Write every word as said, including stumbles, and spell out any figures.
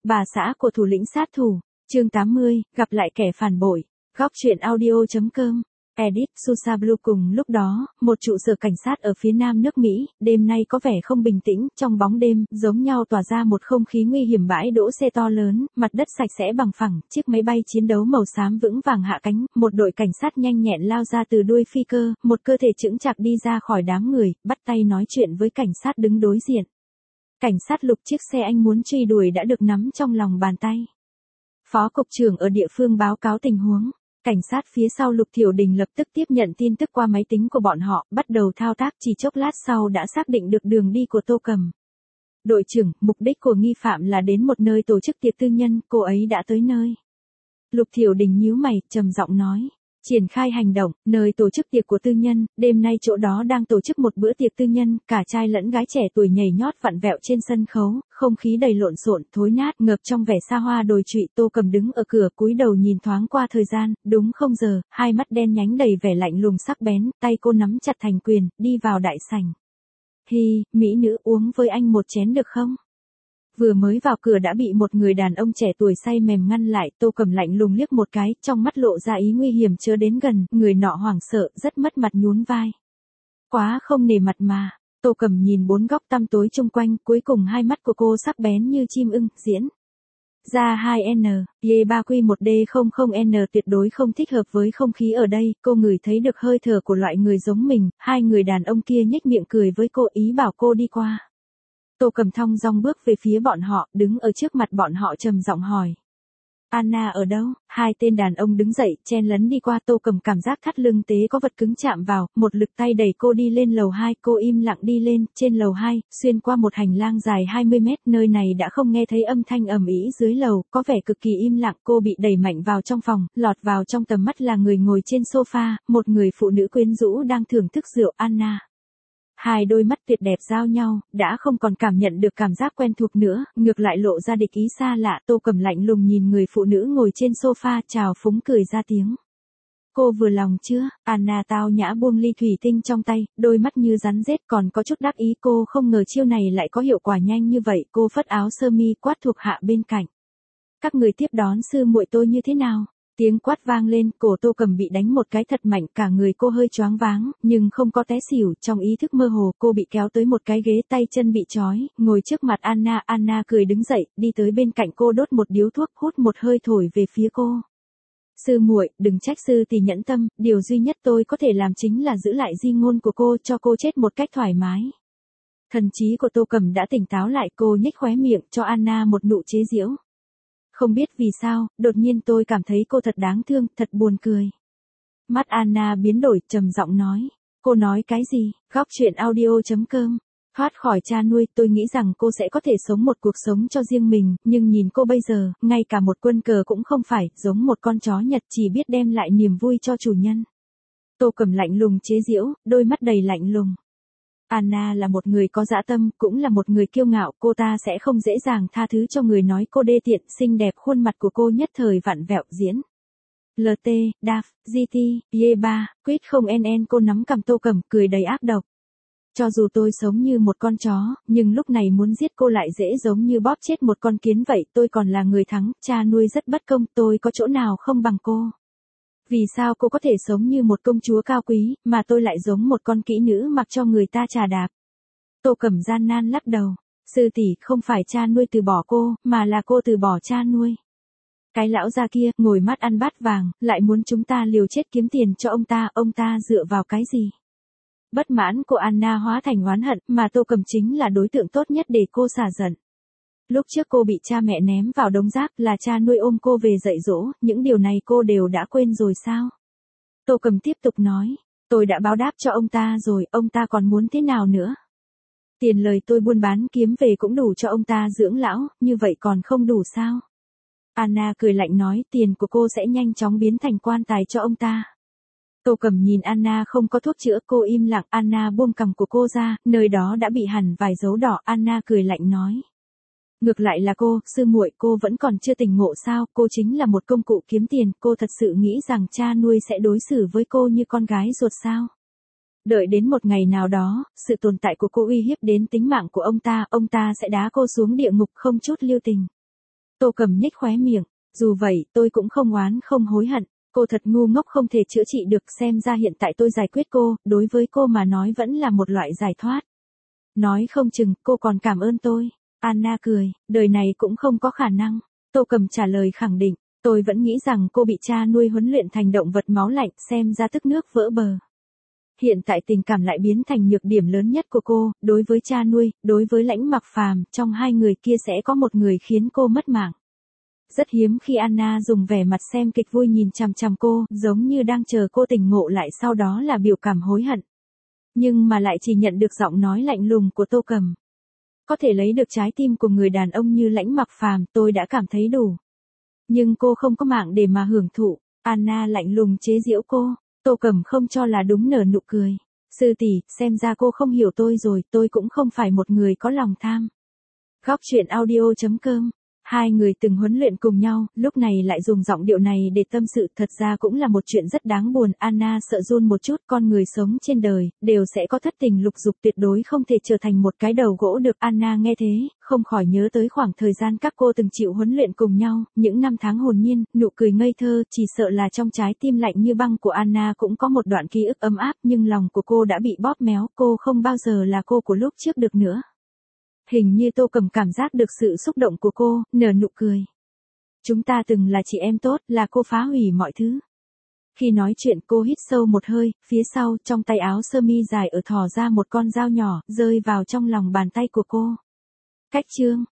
bà xã của thủ lĩnh sát thủ, chương tám mươi, gặp lại kẻ phản bội, góc truyện audio.com. Edit Susa Blue. Cùng lúc đó, một trụ sở cảnh sát ở phía nam nước Mỹ, đêm nay có vẻ không bình tĩnh, trong bóng đêm, giống nhau tỏa ra một không khí nguy hiểm. Bãi đỗ xe to lớn, mặt đất sạch sẽ bằng phẳng, chiếc máy bay chiến đấu màu xám vững vàng hạ cánh, một đội cảnh sát nhanh nhẹn lao ra từ đuôi phi cơ, một cơ thể chững chạc đi ra khỏi đám người, bắt tay nói chuyện với cảnh sát đứng đối diện. Cảnh sát Lục, chiếc xe anh muốn truy đuổi đã được nắm trong lòng bàn tay. Phó cục trưởng ở địa phương báo cáo tình huống. Cảnh sát phía sau Lục Thiểu Đình lập tức tiếp nhận tin tức qua máy tính của bọn họ, bắt đầu thao tác. Chỉ chốc lát sau đã xác định được đường đi của Tô Cầm. Đội trưởng, mục đích của nghi phạm là đến một nơi tổ chức tiệc tư nhân, cô ấy đã tới nơi. Lục Thiểu Đình nhíu mày, trầm giọng nói. Triển khai hành động, nơi tổ chức tiệc của tư nhân, đêm nay chỗ đó đang tổ chức một bữa tiệc tư nhân, cả trai lẫn gái trẻ tuổi nhảy nhót vặn vẹo trên sân khấu, không khí đầy lộn xộn, thối nát, ngập trong vẻ xa hoa đồi trụy. Tô Cầm đứng ở cửa, cúi đầu nhìn thoáng qua thời gian, đúng không giờ, hai mắt đen nhánh đầy vẻ lạnh lùng sắc bén, tay cô nắm chặt thành quyền, đi vào đại sảnh. Hi, mỹ nữ, uống với anh một chén được không? Vừa mới vào cửa đã bị một người đàn ông trẻ tuổi say mềm ngăn lại. Tô Cầm lạnh lùng liếc một cái, trong mắt lộ ra ý nguy hiểm chớ đến gần, người nọ hoảng sợ, rất mất mặt nhún vai. Quá không nể mặt mà. Tô Cầm nhìn bốn góc tăm tối chung quanh, cuối cùng hai mắt của cô sắc bén như chim ưng, diễn ra hai N, Y ba Q một D không không N tuyệt đối không thích hợp với không khí ở đây. Cô ngửi thấy được hơi thở của loại người giống mình, hai người đàn ông kia nhếch miệng cười với cô, ý bảo cô đi qua. Tô Cầm thong dong bước về phía bọn họ, đứng ở trước mặt bọn họ trầm giọng hỏi. Anna ở đâu? Hai tên đàn ông đứng dậy, chen lấn đi qua. Tô Cầm cảm giác thắt lưng tế có vật cứng chạm vào, một lực tay đẩy cô đi lên lầu hai. Cô im lặng đi lên, trên lầu hai, xuyên qua một hành lang dài hai mươi mét, nơi này đã không nghe thấy âm thanh ầm ĩ dưới lầu, có vẻ cực kỳ im lặng. Cô bị đẩy mạnh vào trong phòng, lọt vào trong tầm mắt là người ngồi trên sofa, một người phụ nữ quyến rũ đang thưởng thức rượu. Anna. Hai đôi mắt tuyệt đẹp giao nhau, đã không còn cảm nhận được cảm giác quen thuộc nữa, ngược lại lộ ra địch ý xa lạ. Tô Cầm lạnh lùng nhìn người phụ nữ ngồi trên sofa, trào phúng cười ra tiếng. Cô vừa lòng chưa? Anna tao nhã buông ly thủy tinh trong tay, đôi mắt như rắn rết, còn có chút đắc ý. Cô không ngờ chiêu này lại có hiệu quả nhanh như vậy. Cô phất áo sơ mi, quát thuộc hạ bên cạnh. Các người tiếp đón sư muội tôi như thế nào? Tiếng quát vang lên, cổ Tô Cầm bị đánh một cái thật mạnh, cả người cô hơi choáng váng, nhưng không có té xỉu. Trong ý thức mơ hồ, cô bị kéo tới một cái ghế, tay chân bị trói, ngồi trước mặt Anna. Anna cười đứng dậy, đi tới bên cạnh cô, đốt một điếu thuốc, hút một hơi thổi về phía cô. Sư muội, đừng trách sư tỷ nhẫn tâm, điều duy nhất tôi có thể làm chính là giữ lại di ngôn của cô, cho cô chết một cách thoải mái. Thần trí của Tô Cầm đã tỉnh táo lại, cô nhếch khóe miệng, cho Anna một nụ chế giễu. Không biết vì sao, đột nhiên tôi cảm thấy cô thật đáng thương, thật buồn cười. Mắt Anna biến đổi, trầm giọng nói. Cô nói cái gì? Góc truyện audio.com. Thoát khỏi cha nuôi, tôi nghĩ rằng cô sẽ có thể sống một cuộc sống cho riêng mình, nhưng nhìn cô bây giờ, ngay cả một quân cờ cũng không phải, giống một con chó Nhật chỉ biết đem lại niềm vui cho chủ nhân. Tô Cầm lạnh lùng chế giễu, đôi mắt đầy lạnh lùng. Anna là một người có dã tâm, cũng là một người kiêu ngạo, cô ta sẽ không dễ dàng tha thứ cho người nói cô đê tiện. Xinh đẹp, khuôn mặt của cô nhất thời vặn vẹo, diễn. lờ tê, đê a ép, giê tê, Y ba, Quýt không en en. Cô nắm cằm Tô Cầm, cười đầy ác độc. Cho dù tôi sống như một con chó, nhưng lúc này muốn giết cô lại dễ giống như bóp chết một con kiến vậy. Tôi còn là người thắng, cha nuôi rất bất công, tôi có chỗ nào không bằng cô. Vì sao cô có thể sống như một công chúa cao quý, mà tôi lại giống một con kỹ nữ mặc cho người ta chà đạp? Tô Cầm gian nan lắc đầu. Sư tỷ, không phải cha nuôi từ bỏ cô, mà là cô từ bỏ cha nuôi. Cái lão già kia, ngồi mắt ăn bát vàng, lại muốn chúng ta liều chết kiếm tiền cho ông ta, ông ta dựa vào cái gì? Bất mãn của Anna hóa thành oán hận, mà Tô Cầm chính là đối tượng tốt nhất để cô xả giận. Lúc trước cô bị cha mẹ ném vào đống rác, là cha nuôi ôm cô về dạy dỗ, những điều này cô đều đã quên rồi sao? Tô Cầm tiếp tục nói, tôi đã báo đáp cho ông ta rồi, ông ta còn muốn thế nào nữa? Tiền lời tôi buôn bán kiếm về cũng đủ cho ông ta dưỡng lão, như vậy còn không đủ sao? Anna cười lạnh nói, tiền của cô sẽ nhanh chóng biến thành quan tài cho ông ta. Tô Cầm nhìn Anna không có thuốc chữa, cô im lặng. Anna buông cằm của cô ra, nơi đó đã bị hằn vài dấu đỏ. Anna cười lạnh nói. Ngược lại là cô, sư muội, cô vẫn còn chưa tỉnh ngộ sao? Cô chính là một công cụ kiếm tiền, cô thật sự nghĩ rằng cha nuôi sẽ đối xử với cô như con gái ruột sao? Đợi đến một ngày nào đó, sự tồn tại của cô uy hiếp đến tính mạng của ông ta, ông ta sẽ đá cô xuống địa ngục không chút lưu tình. Tô Cầm nhếch khóe miệng, dù vậy tôi cũng không oán không hối hận, cô thật ngu ngốc không thể chữa trị được, xem ra hiện tại tôi giải quyết cô, đối với cô mà nói vẫn là một loại giải thoát. Nói không chừng cô còn cảm ơn tôi. Anna cười, đời này cũng không có khả năng. Tô Cầm trả lời khẳng định, tôi vẫn nghĩ rằng cô bị cha nuôi huấn luyện thành động vật máu lạnh, xem ra tức nước vỡ bờ. Hiện tại tình cảm lại biến thành nhược điểm lớn nhất của cô, đối với cha nuôi, đối với Lãnh Mặc Phàm, trong hai người kia sẽ có một người khiến cô mất mạng. Rất hiếm khi Anna dùng vẻ mặt xem kịch vui nhìn chằm chằm cô, giống như đang chờ cô tỉnh ngộ lại, sau đó là biểu cảm hối hận. Nhưng mà lại chỉ nhận được giọng nói lạnh lùng của Tô Cầm. Có thể lấy được trái tim của người đàn ông như Lãnh Mặc Phàm, tôi đã cảm thấy đủ. Nhưng cô không có mạng để mà hưởng thụ. Anna lạnh lùng chế giễu cô. Tô Cầm không cho là đúng, nở nụ cười. Sư tỷ, xem ra cô không hiểu tôi rồi, tôi cũng không phải một người có lòng tham. Góc truyện audio chấm com. Hai người từng huấn luyện cùng nhau, lúc này lại dùng giọng điệu này để tâm sự, thật ra cũng là một chuyện rất đáng buồn. Anna sợ run một chút, con người sống trên đời, đều sẽ có thất tình lục dục, tuyệt đối không thể trở thành một cái đầu gỗ được. Anna nghe thế, không khỏi nhớ tới khoảng thời gian các cô từng chịu huấn luyện cùng nhau, những năm tháng hồn nhiên, nụ cười ngây thơ, chỉ sợ là trong trái tim lạnh như băng của Anna cũng có một đoạn ký ức ấm áp, nhưng lòng của cô đã bị bóp méo, cô không bao giờ là cô của lúc trước được nữa. Hình như Tô Cầm cảm giác được sự xúc động của cô, nở nụ cười. Chúng ta từng là chị em tốt, là cô phá hủy mọi thứ. Khi nói chuyện cô hít sâu một hơi, phía sau trong tay áo sơ mi dài ở thò ra một con dao nhỏ, rơi vào trong lòng bàn tay của cô. Cách chương.